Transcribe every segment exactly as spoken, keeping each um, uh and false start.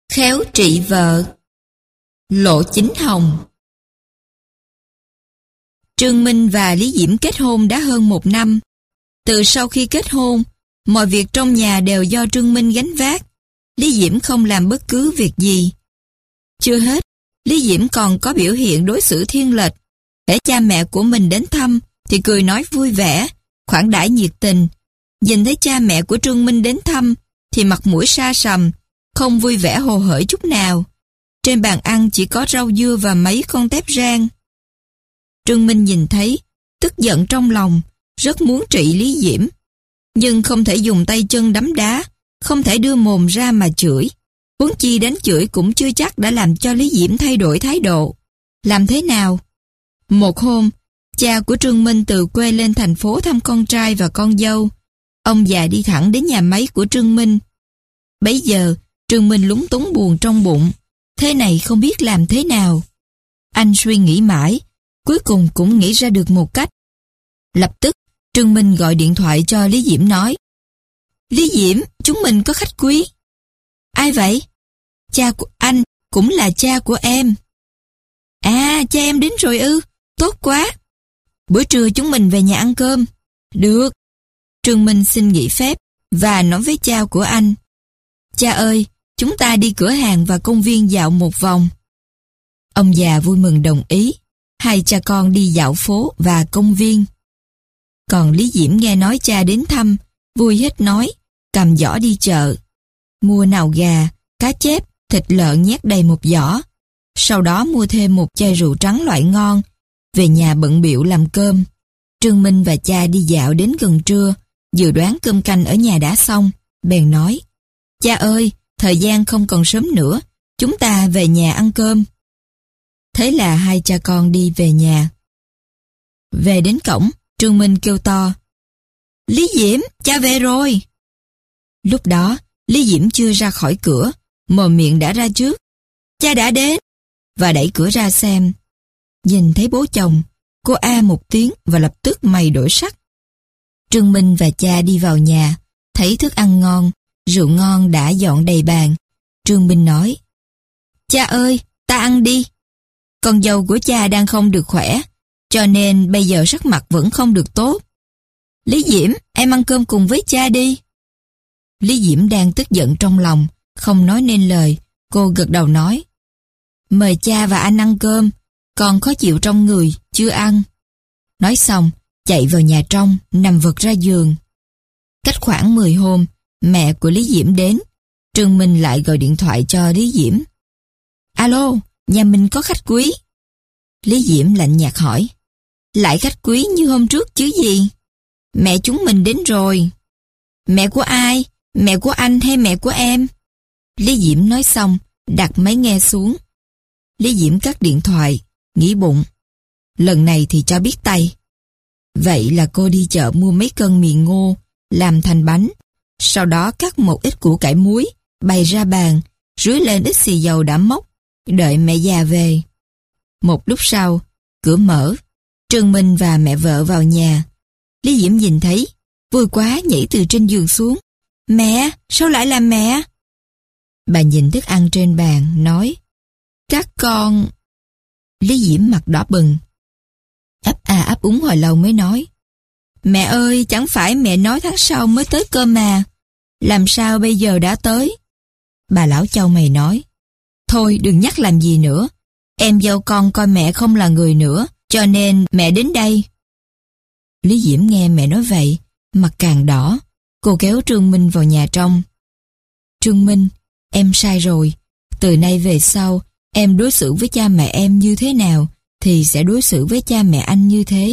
Khéo trị vợ. Lộ Chính Hồng. Trương Minh và Lý Diễm kết hôn đã hơn một năm. Từ sau khi kết hôn, mọi việc trong nhà đều do Trương Minh gánh vác. Lý Diễm không làm bất cứ việc gì. Chưa hết, Lý Diễm còn có biểu hiện đối xử thiên lệch. Hễ cha mẹ của mình đến thăm thì cười nói vui vẻ, khoản đãi nhiệt tình. Nhìn thấy cha mẹ của Trương Minh đến thăm thì mặt mũi sa sầm, không vui vẻ hồ hởi chút nào. Trên bàn ăn chỉ có rau dưa và mấy con tép rang. Trương Minh nhìn thấy, tức giận trong lòng, rất muốn trị Lý Diễm. Nhưng không thể dùng tay chân đấm đá, không thể đưa mồm ra mà chửi. Huống chi đánh chửi cũng chưa chắc đã làm cho Lý Diễm thay đổi thái độ. Làm thế nào? Một hôm, cha của Trương Minh từ quê lên thành phố thăm con trai và con dâu. Ông già đi thẳng đến nhà máy của Trương Minh. Bấy giờ, Trương Minh lúng túng buồn trong bụng. Thế này không biết làm thế nào. Anh suy nghĩ mãi, cuối cùng cũng nghĩ ra được một cách. Lập tức, Trương Minh gọi điện thoại cho Lý Diễm nói: Lý Diễm, chúng mình có khách quý. Ai vậy? Cha của anh, cũng là cha của em. À, cha em đến rồi ư, tốt quá. Bữa trưa chúng mình về nhà ăn cơm. Được. Trương Minh xin nghỉ phép và nói với cha của anh: Cha ơi, chúng ta đi cửa hàng và công viên dạo một vòng. Ông già vui mừng đồng ý. Hai cha con đi dạo phố và công viên. Còn Lý Diễm nghe nói cha đến thăm, vui hết nói, cầm giỏ đi chợ. Mua nào gà, cá chép, thịt lợn nhét đầy một giỏ. Sau đó mua thêm một chai rượu trắng loại ngon. Về nhà bận bịu làm cơm. Trương Minh và cha đi dạo đến gần trưa, dự đoán cơm canh ở nhà đã xong, bèn nói: Cha ơi, thời gian không còn sớm nữa, chúng ta về nhà ăn cơm. Thế là hai cha con đi về nhà. Về đến cổng, Trương Minh kêu to: Lý Diễm, cha về rồi. Lúc đó, Lý Diễm chưa ra khỏi cửa, mồm miệng đã ra trước: Cha đã đến. Và đẩy cửa ra xem. Nhìn thấy bố chồng, cô a một tiếng và lập tức mày đổi sắc. Trương Minh và cha đi vào nhà, thấy thức ăn ngon, rượu ngon đã dọn đầy bàn. Trương Minh nói: Cha ơi, ta ăn đi. Con dâu của cha đang không được khỏe, cho nên bây giờ sắc mặt vẫn không được tốt. Lý Diễm, em ăn cơm cùng với cha đi. Lý Diễm đang tức giận trong lòng, không nói nên lời. Cô gật đầu nói: Mời cha và anh ăn cơm, con khó chịu trong người, chưa ăn. Nói xong, chạy vào nhà trong, nằm vật ra giường. Cách khoảng mười hôm, mẹ của Lý Diễm đến. Trương Minh lại gọi điện thoại cho Lý Diễm. Alo, nhà mình có khách quý. Lý Diễm lạnh nhạt hỏi: Lại khách quý như hôm trước chứ gì? Mẹ chúng mình đến rồi. Mẹ của ai? Mẹ của anh hay mẹ của em? Lý Diễm nói xong, đặt máy nghe xuống. Lý Diễm cắt điện thoại, nghĩ bụng: lần này thì cho biết tay. Vậy là cô đi chợ mua mấy cân mì ngô, làm thành bánh. Sau đó cắt một ít củ cải muối, bày ra bàn, rưới lên ít xì dầu đã mốc, đợi mẹ già về. Một lúc sau, cửa mở, Trương Minh và mẹ vợ vào nhà. Lý Diễm nhìn thấy, vui quá nhảy từ trên giường xuống. Mẹ, sao lại là mẹ? Bà nhìn thức ăn trên bàn, nói: Các con... Lý Diễm mặt đỏ bừng, ấp à ấp úng hồi lâu mới nói: Mẹ ơi, chẳng phải mẹ nói tháng sau mới tới cơ mà. Làm sao bây giờ đã tới? Bà lão chau mày nói: Thôi đừng nhắc làm gì nữa. Em dâu con coi mẹ không là người nữa, cho nên mẹ đến đây. Lý Diễm nghe mẹ nói vậy, mặt càng đỏ. Cô kéo Trương Minh vào nhà trong. Trương Minh, em sai rồi. Từ nay về sau, em đối xử với cha mẹ em như thế nào thì sẽ đối xử với cha mẹ anh như thế.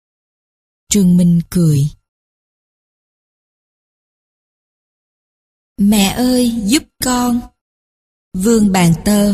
Trương Minh cười. Mẹ ơi, giúp con. Vương Bàn Tơ.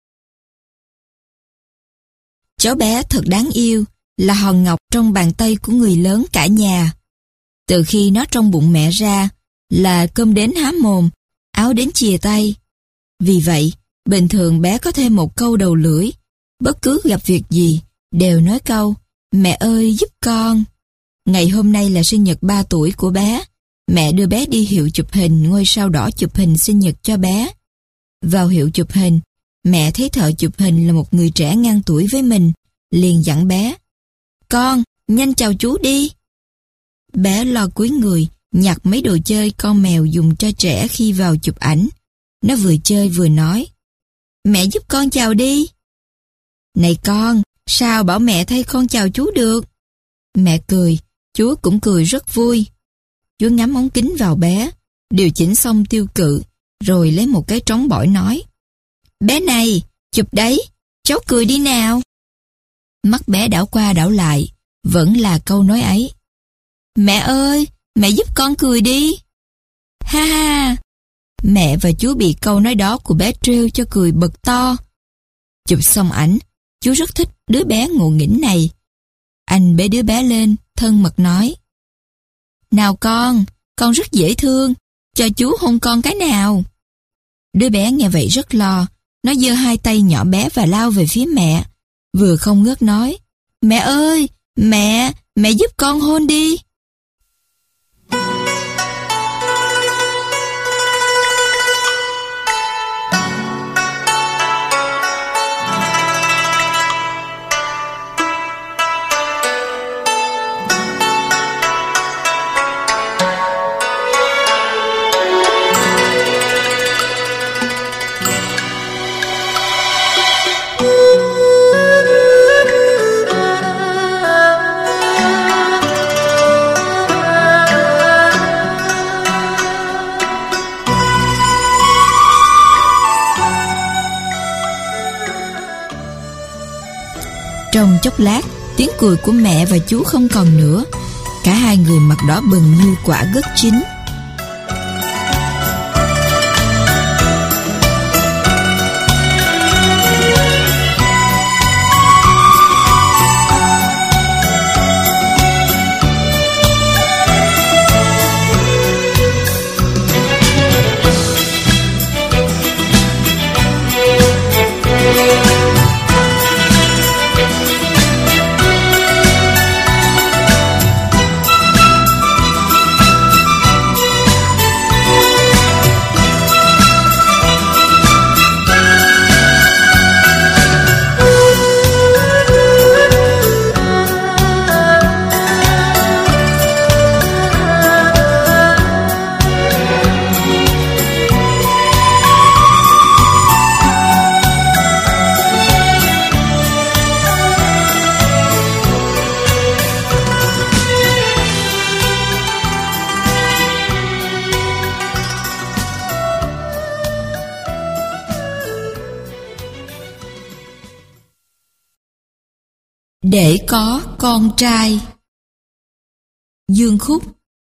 Cháu bé thật đáng yêu, là hòn ngọc trong bàn tay của người lớn cả nhà. Từ khi nó trong bụng mẹ ra, là cơm đến há mồm, áo đến chìa tay. Vì vậy, bình thường bé có thêm một câu đầu lưỡi. Bất cứ gặp việc gì, đều nói câu: Mẹ ơi, giúp con. Ngày hôm nay là sinh nhật ba tuổi của bé. Mẹ đưa bé đi hiệu chụp hình ngôi sao đỏ chụp hình sinh nhật cho bé. Vào hiệu chụp hình, mẹ thấy thợ chụp hình là một người trẻ ngang tuổi với mình, liền dặn bé: "Con, nhanh chào chú đi." Bé lo cúi người, nhặt mấy đồ chơi con mèo dùng cho trẻ khi vào chụp ảnh. Nó vừa chơi vừa nói: "Mẹ giúp con chào đi." "Này con, sao bảo mẹ thay con chào chú được?" Mẹ cười, chú cũng cười rất vui. Chú ngắm ống kính vào bé, điều chỉnh xong tiêu cự, rồi lấy một cái trống bỏi nói: "Bé này, chụp đấy, cháu cười đi nào." Mắt bé đảo qua đảo lại, vẫn là câu nói ấy: "Mẹ ơi, mẹ giúp con cười đi." Ha ha, mẹ và chú bị câu nói đó của bé trêu cho cười bật to. Chụp xong ảnh, chú rất thích đứa bé ngộ nghĩnh này. Anh bế đứa bé lên, thân mật nói: "Nào con, con rất dễ thương, cho chú hôn con cái nào." Đứa bé nghe vậy rất lo, nó giơ hai tay nhỏ bé và lao về phía mẹ, vừa không ngớt nói: "Mẹ ơi, mẹ, mẹ giúp con hôn đi." Trong chốc lát, tiếng cười của mẹ và chú không còn nữa. Cả hai người mặt đỏ bừng như quả gấc chín. Để có con trai. Dương khúc.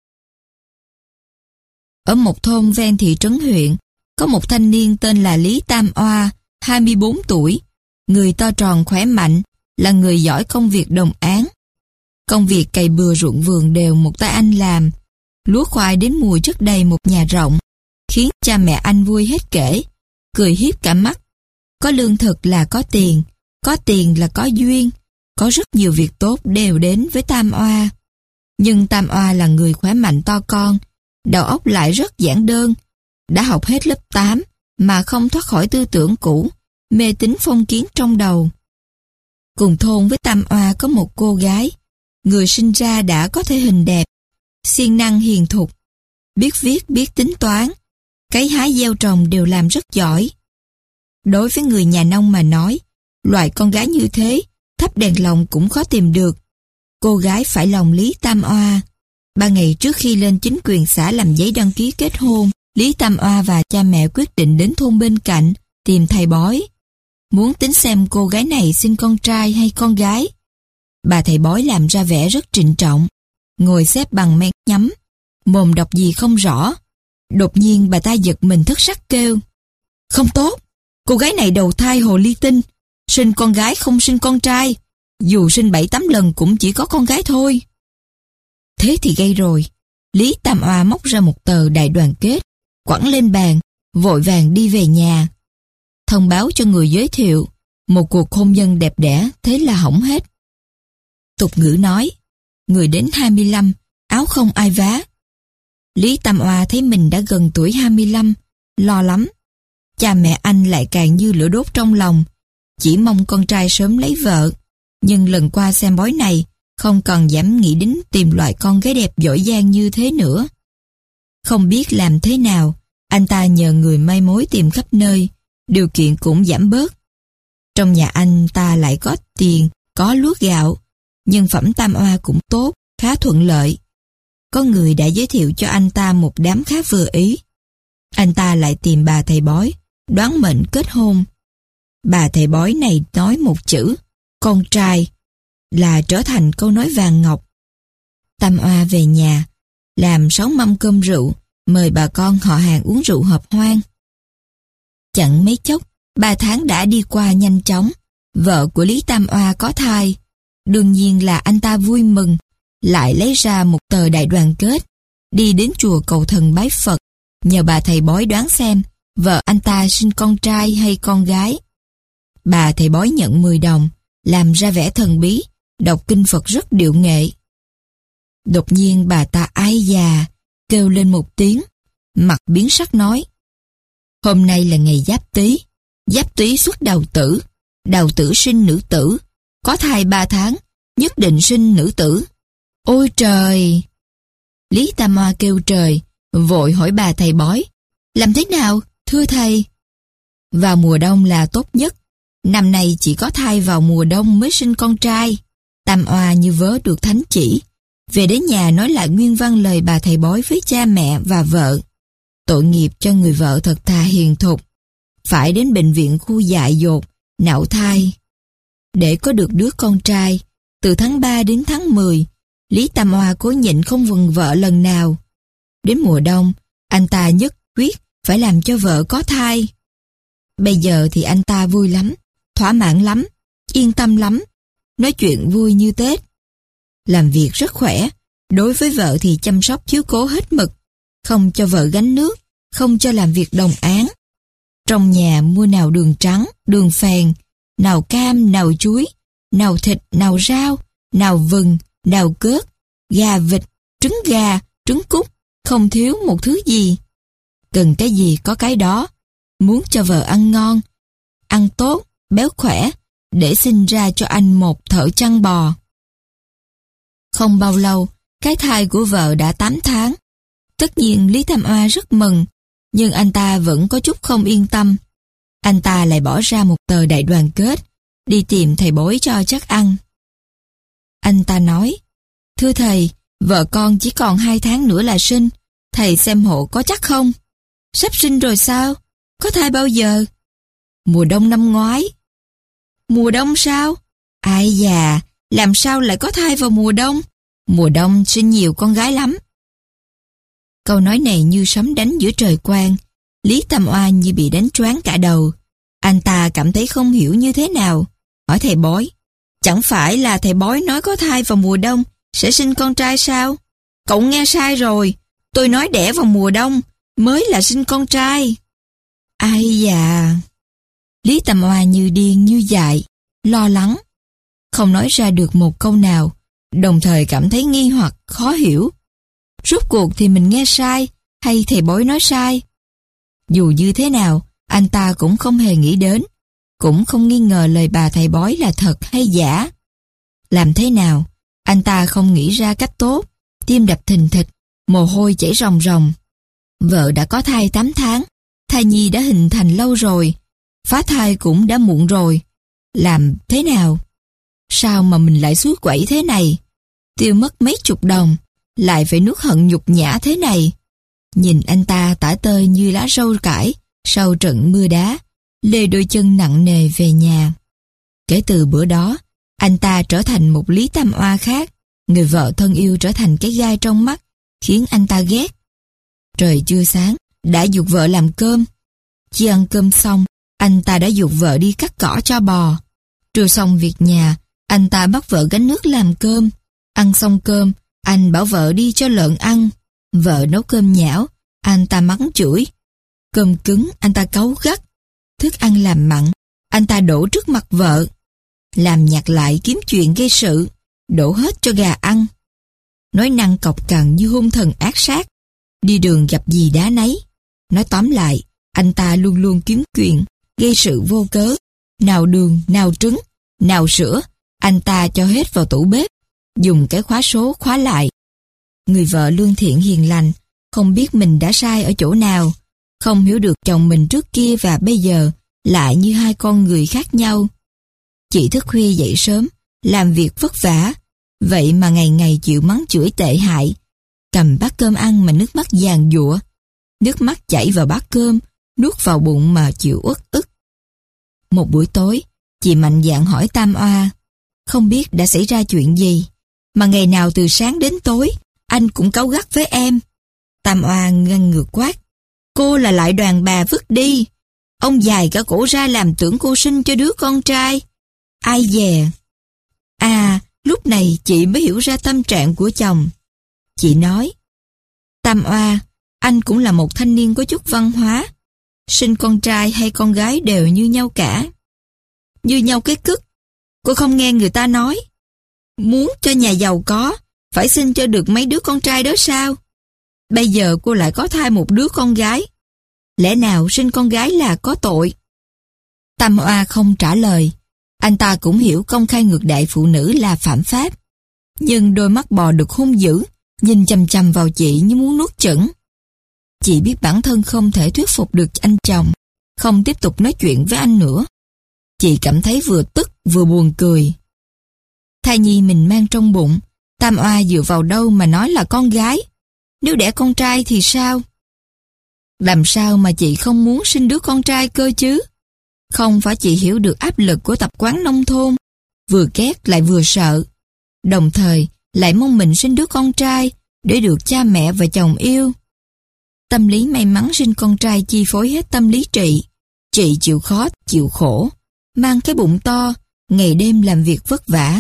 Ở một thôn ven thị trấn huyện, có một thanh niên tên là Lý Tam Oa, hai mươi bốn tuổi, người to tròn khỏe mạnh, là người giỏi công việc đồng áng. Công việc cày bừa ruộng vườn đều một tay anh làm, lúa khoai đến mùa chất đầy một nhà rộng, khiến cha mẹ anh vui hết kể, cười hiếp cả mắt. Có lương thực là có tiền, có tiền là có duyên, có rất nhiều việc tốt đều đến với Tam Oa. Nhưng Tam Oa là người khỏe mạnh to con, đầu óc lại rất giản đơn, đã học hết lớp tám mà không thoát khỏi tư tưởng cũ, mê tín phong kiến trong đầu. Cùng thôn với Tam Oa có một cô gái, người sinh ra đã có thể hình đẹp, siêng năng hiền thục, biết viết biết tính toán, cấy hái gieo trồng đều làm rất giỏi. Đối với người nhà nông mà nói, loại con gái như thế thắp đèn lồng cũng khó tìm được. Cô gái phải lòng Lý Tam Oa. Ba ngày trước khi lên chính quyền xã làm giấy đăng ký kết hôn, Lý Tam Oa và cha mẹ quyết định đến thôn bên cạnh tìm thầy bói, muốn tính xem cô gái này sinh con trai hay con gái. Bà thầy bói làm ra vẻ rất trịnh trọng, ngồi xếp bằng men nhắm, mồm đọc gì không rõ. Đột nhiên bà ta giật mình thất sắc kêu: "Không tốt, cô gái này đầu thai hồ ly tinh, sinh con gái không sinh con trai, dù sinh bảy tám lần cũng chỉ có con gái thôi." Thế thì gây rồi. Lý Tam Oa móc ra một tờ đại đoàn kết, quẳng lên bàn, vội vàng đi về nhà. Thông báo cho người giới thiệu, một cuộc hôn nhân đẹp đẽ, thế là hỏng hết. Tục ngữ nói, người đến hai mươi lăm, áo không ai vá. Lý Tam Oa thấy mình đã gần tuổi hai mươi lăm, lo lắm. cha mẹ anh lại càng như lửa đốt trong lòng, chỉ mong con trai sớm lấy vợ. Nhưng lần qua xem bói này, không còn dám nghĩ đến tìm loại con gái đẹp giỏi giang như thế nữa. Không biết làm thế nào, anh ta nhờ người may mối tìm khắp nơi, điều kiện cũng giảm bớt. Trong nhà anh ta lại có tiền, có lúa gạo, nhân phẩm tam oa cũng tốt, khá thuận lợi. Có người đã giới thiệu cho anh ta một đám khá vừa ý. Anh ta lại tìm bà thầy bói, đoán mệnh kết hôn. Bà thầy bói này nói một chữ, con trai, là trở thành câu nói vàng ngọc. Tam oa về nhà, làm sáu mâm cơm rượu, mời bà con họ hàng uống rượu hợp hoan. Chẳng mấy chốc, ba tháng đã đi qua nhanh chóng. Vợ của Lý Tam Oa có thai. Đương nhiên là anh ta vui mừng, lại lấy ra một tờ đại đoàn kết, đi đến chùa cầu thần bái Phật, nhờ bà thầy bói đoán xem vợ anh ta sinh con trai hay con gái. Bà thầy bói nhận mười đồng, làm ra vẻ thần bí, đọc kinh Phật rất điệu nghệ. Đột nhiên bà ta ái già, kêu lên một tiếng, mặt biến sắc nói: hôm nay là ngày Giáp Tý, Giáp Tý xuất Đào Tử, Đào Tử sinh nữ tử, có thai ba tháng, nhất định sinh nữ tử. Ôi trời! Lý Tam Oa kêu trời, vội hỏi bà thầy bói: làm thế nào, thưa thầy? Vào mùa đông là tốt nhất, năm nay chỉ có thai vào mùa đông mới sinh con trai. Tam Oa như vớ được thánh chỉ, về đến nhà nói lại nguyên văn lời bà thầy bói với cha mẹ và vợ. Tội nghiệp cho người vợ thật thà hiền thục, phải đến bệnh viện khu dại dột, nạo thai. Để có được đứa con trai, từ tháng ba đến tháng mười, Lý Tam Oa cố nhịn không vừng vợ lần nào. Đến mùa đông, anh ta nhất quyết phải làm cho vợ có thai. Bây giờ thì anh ta vui lắm, thỏa mãn lắm, yên tâm lắm, nói chuyện vui như Tết. Làm việc rất khỏe, đối với vợ thì chăm sóc chiếu cố hết mực, không cho vợ gánh nước, không cho làm việc đồng áng. Trong nhà mua nào đường trắng, đường phèn, nào cam, nào chuối, nào thịt, nào rau, nào vừng, nào cớt, gà vịt, trứng gà, trứng cút, không thiếu một thứ gì. Cần cái gì có cái đó, muốn cho vợ ăn ngon, ăn tốt, béo khỏe, để sinh ra cho anh một thợ chăn bò. Không bao lâu, cái thai của vợ đã tám tháng. Tất nhiên Lý Tam Oa rất mừng, nhưng anh ta vẫn có chút không yên tâm. Anh ta lại bỏ ra một tờ đại đoàn kết, đi tìm thầy bói cho chắc ăn. Anh ta nói: thưa thầy, vợ con chỉ còn hai tháng nữa là sinh, thầy xem hộ có chắc không? Sắp sinh rồi sao? Có thai bao giờ? Mùa đông năm ngoái. Mùa đông sao? Ai già, làm sao lại có thai vào mùa đông? Mùa đông sinh nhiều con gái lắm. Câu nói này như sấm đánh giữa trời quang. Lý Tam Oa như bị đánh choáng cả đầu. Anh ta cảm thấy không hiểu như thế nào, hỏi thầy bói: chẳng phải là thầy bói nói có thai vào mùa đông sẽ sinh con trai sao? Cậu nghe sai rồi, tôi nói đẻ vào mùa đông mới là sinh con trai. Ai da! Lý Tam Oa như điên như dại, lo lắng, không nói ra được một câu nào, đồng thời cảm thấy nghi hoặc, khó hiểu. Rốt cuộc thì mình nghe sai hay thầy bói nói sai? Dù như thế nào, anh ta cũng không hề nghĩ đến, cũng không nghi ngờ lời bà thầy bói là thật hay giả. Làm thế nào? Anh ta không nghĩ ra cách tốt, tim đập thình thịch, mồ hôi chảy ròng ròng. Vợ đã có thai tám tháng, thai nhi đã hình thành lâu rồi, phá thai cũng đã muộn rồi. Làm thế nào? Sao mà mình lại suối quẩy thế này? Tiêu mất mấy chục đồng, lại phải nuốt hận nhục nhã thế này. Nhìn anh ta tả tơi như lá rau cải sau trận mưa đá, lê đôi chân nặng nề về nhà. Kể từ bữa đó, anh ta trở thành một Lý Tam Oa khác. Người vợ thân yêu trở thành cái gai trong mắt, khiến anh ta ghét. Trời chưa sáng, đã giục vợ làm cơm. Chỉ ăn cơm xong, anh ta đã giục vợ đi cắt cỏ cho bò. Trưa xong việc nhà, anh ta bắt vợ gánh nước làm cơm. Ăn xong cơm, anh bảo vợ đi cho lợn ăn. Vợ nấu cơm nhão, anh ta mắng chửi. Cơm cứng, anh ta cáu gắt. Thức ăn làm mặn, anh ta đổ trước mặt vợ. Làm nhặt lại kiếm chuyện gây sự, đổ hết cho gà ăn. Nói năng cọc cằn như hung thần ác sát. Đi đường gặp gì đá nấy. Nói tóm lại, Anh ta luôn luôn kiếm chuyện, gây sự vô cớ. Nào đường, nào trứng, nào sữa, anh ta cho hết vào tủ bếp, dùng cái khóa số khóa lại. Người vợ lương thiện hiền lành, không biết mình đã sai ở chỗ nào, không hiểu được chồng mình trước kia và bây giờ lại như hai con người khác nhau. Chị thức khuya dậy sớm, làm việc vất vả, vậy mà ngày ngày chịu mắng chửi tệ hại, cầm bát cơm ăn mà nước mắt giàn giụa, nước mắt chảy vào bát cơm, nuốt vào bụng mà chịu uất ức. Một buổi tối, chị mạnh dạn hỏi Tam Oa, không biết đã xảy ra chuyện gì, mà ngày nào từ sáng đến tối, anh cũng cáu gắt với em. Tam Oa ngăn ngược quát, cô là lại đoàn bà vứt đi, ông dài cả cổ ra làm tưởng cô sinh cho đứa con trai. Ai dè. À, lúc này chị mới hiểu ra tâm trạng của chồng. Chị nói, Tam Oa, anh cũng là một thanh niên có chút văn hóa, sinh con trai hay con gái đều như nhau cả. Như nhau cái cứt. Cô không nghe người ta nói, muốn cho nhà giàu có, phải sinh cho được mấy đứa con trai đó sao? Bây giờ cô lại có thai một đứa con gái. Lẽ nào sinh con gái là có tội? Tam Oa không trả lời. Anh ta cũng hiểu công khai ngược đại phụ nữ là phạm pháp. Nhưng đôi mắt bò đực hung dữ, nhìn chằm chằm vào chị như muốn nuốt chửng. Chị biết bản thân không thể thuyết phục được anh chồng, không tiếp tục nói chuyện với anh nữa. Chị cảm thấy vừa tức vừa buồn cười. Thai nhi mình mang trong bụng, Tam Oa dựa vào đâu mà nói là con gái? Nếu đẻ con trai thì sao? Làm sao mà chị không muốn sinh đứa con trai cơ chứ? Không phải chị hiểu được áp lực của tập quán nông thôn, vừa ghét lại vừa sợ, đồng thời lại mong mình sinh đứa con trai để được cha mẹ và chồng yêu. Tâm lý may mắn sinh con trai chi phối hết tâm lý chị. Chị chịu khó, chịu khổ, mang cái bụng to, ngày đêm làm việc vất vả.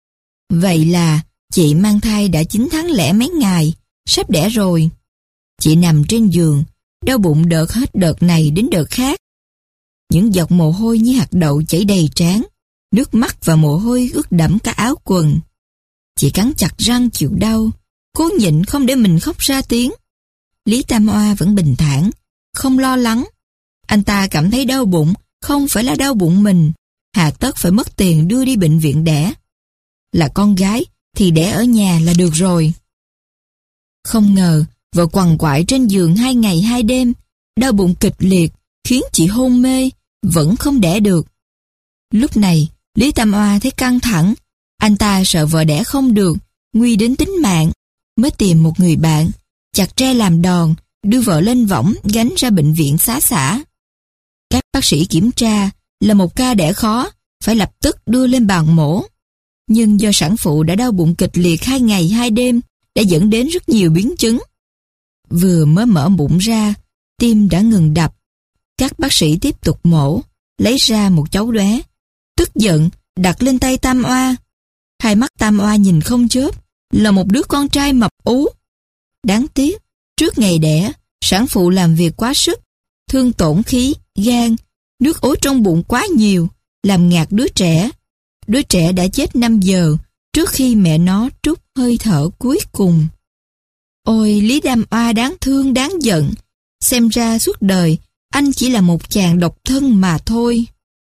Vậy là chị mang thai đã chín tháng lẻ mấy ngày, sắp đẻ rồi. Chị nằm trên giường, đau bụng đợt hết đợt này đến đợt khác. Những giọt mồ hôi như hạt đậu chảy đầy trán, nước mắt và mồ hôi ướt đẫm cả áo quần. Chị cắn chặt răng chịu đau, cố nhịn không để mình khóc ra tiếng. Lý Tam Oa vẫn bình thản, không lo lắng. Anh ta cảm thấy đau bụng không phải là đau bụng mình, hà tất phải mất tiền đưa đi bệnh viện đẻ. Là con gái thì đẻ ở nhà là được rồi. Không ngờ vợ quằn quại trên giường hai ngày hai đêm, đau bụng kịch liệt khiến chị hôn mê, vẫn không đẻ được. Lúc này Lý Tam Oa thấy căng thẳng, anh ta sợ vợ đẻ không được, nguy đến tính mạng, mới tìm một người bạn, chặt tre làm đòn, đưa vợ lên võng gánh ra bệnh viện xá xã. Các bác sĩ kiểm tra là một ca đẻ khó, phải lập tức đưa lên bàn mổ. Nhưng do sản phụ đã đau bụng kịch liệt hai ngày hai đêm, đã dẫn đến rất nhiều biến chứng. Vừa mới mở bụng ra, tim đã ngừng đập. Các bác sĩ tiếp tục mổ, lấy ra một cháu bé. Tức giận, đặt lên tay Tam Oa. Hai mắt Tam Oa nhìn không chớp, là một đứa con trai mập ú. Đáng tiếc, trước ngày đẻ, sản phụ làm việc quá sức, thương tổn khí, gan, nước ối trong bụng quá nhiều, làm ngạt đứa trẻ. Đứa trẻ đã chết năm giờ trước khi mẹ nó trút hơi thở cuối cùng. Ôi, Lý Tam Oa đáng thương đáng giận. Xem ra suốt đời anh chỉ là một chàng độc thân mà thôi.